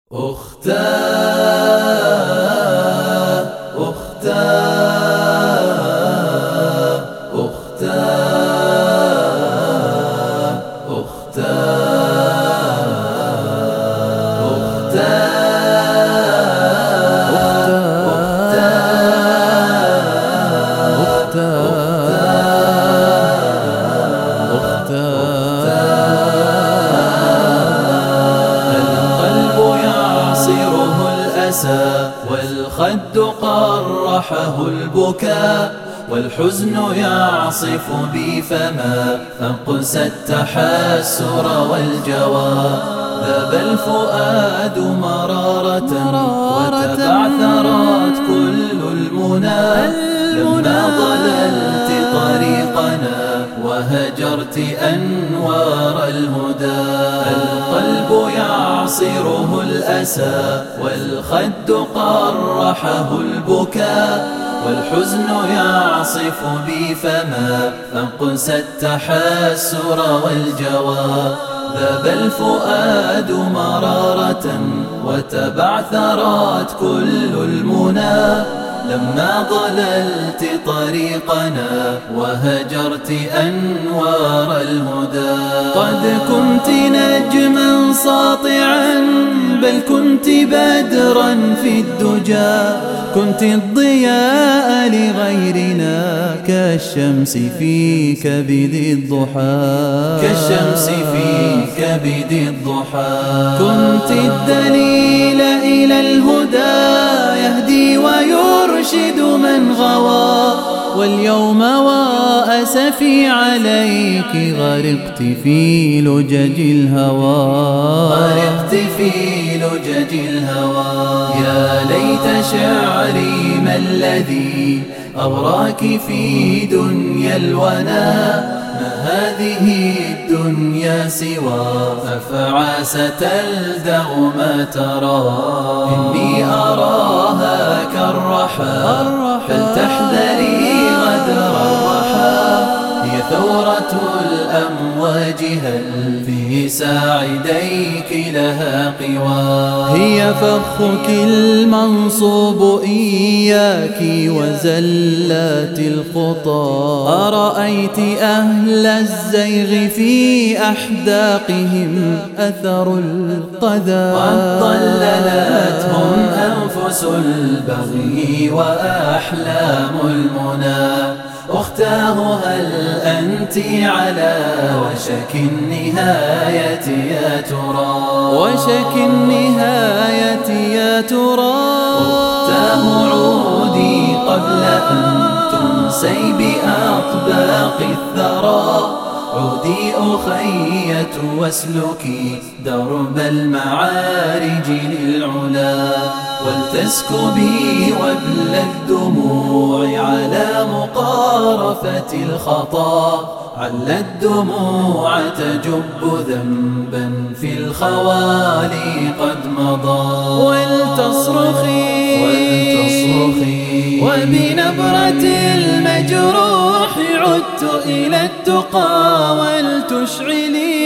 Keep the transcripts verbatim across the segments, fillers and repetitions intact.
أختاه أختاه أختاه والخد قرحه البكاء والحزن يعصف بي فما أقسى التحسر والجوى ذاب الفؤاد مرارة وتبعثرت كل المنى لما ضللت طريقنا وهجرت أنوار الهدى القلب يعصره الأسى والخد قرحه البكاء والحزن يعصف بي فما أقسى التحسر والجوى ذاب الفؤاد مرارة وتبعثرت كل المنى لما ضللت طريقنا وهجرت أنوار الهدى قد كنت نجما ساطعا بل كنت بدرا في الدجى كنت الضياء لغيرنا كالشمس في كبد الضحى كالشمس في كبد الضحى كنت الدليل إلى الهدى يهدي ويرشد من غوى واليوم وأسفي عليك غرقت في لجج الهوى غرقت في لجج الهوى يا ليت شعري ما الذي أغراك في دنيا الونا ما هذه الدنيا سوى أفعى ستلدغ ما ترى إني أراها كالرحى فلتحذري غدر الرحى هي ثورة الأمواج هل في ساعديك لها قوى هي فخك المنصوب إياك وزلات الخطى أرأيت أهل الزيغ في أحداقهم أثر القذى قد ضللتهم أنفس البغي وأحلام المنى أختاه هل أنت على وشك النهاية يا ترى وشك النهاية يا ترى أختاه عودي قبل أن تنسي بأطباق الثرى عودي أخية واسلكي درب المعارج للعلا ولتسكبي وبل الدموع على مقارفة الخطا عل الدموع تجب ذنبا في الخوالي قد مضى ولتصرخي ولتصرخي وبنبرة المجروح عدت إلى التقى ولتشعلي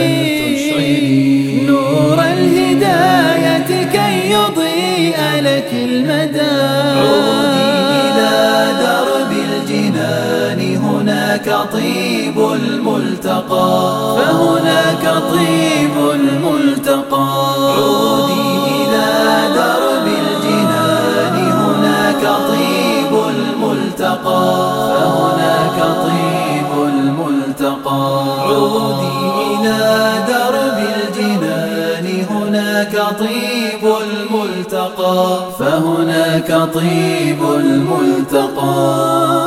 ولتشعلي نور الهداية كي يضيء لك المدى عودي إلى درب الجنان هناك طيب الملتقى فهناك طيب الملتقى عودي إلى درب الجنان هناك طيب الملتقى فهناك طيب الملتقى عودي إلى درب الجنان هناك طيب الملتقى فهناك طيب الملتقى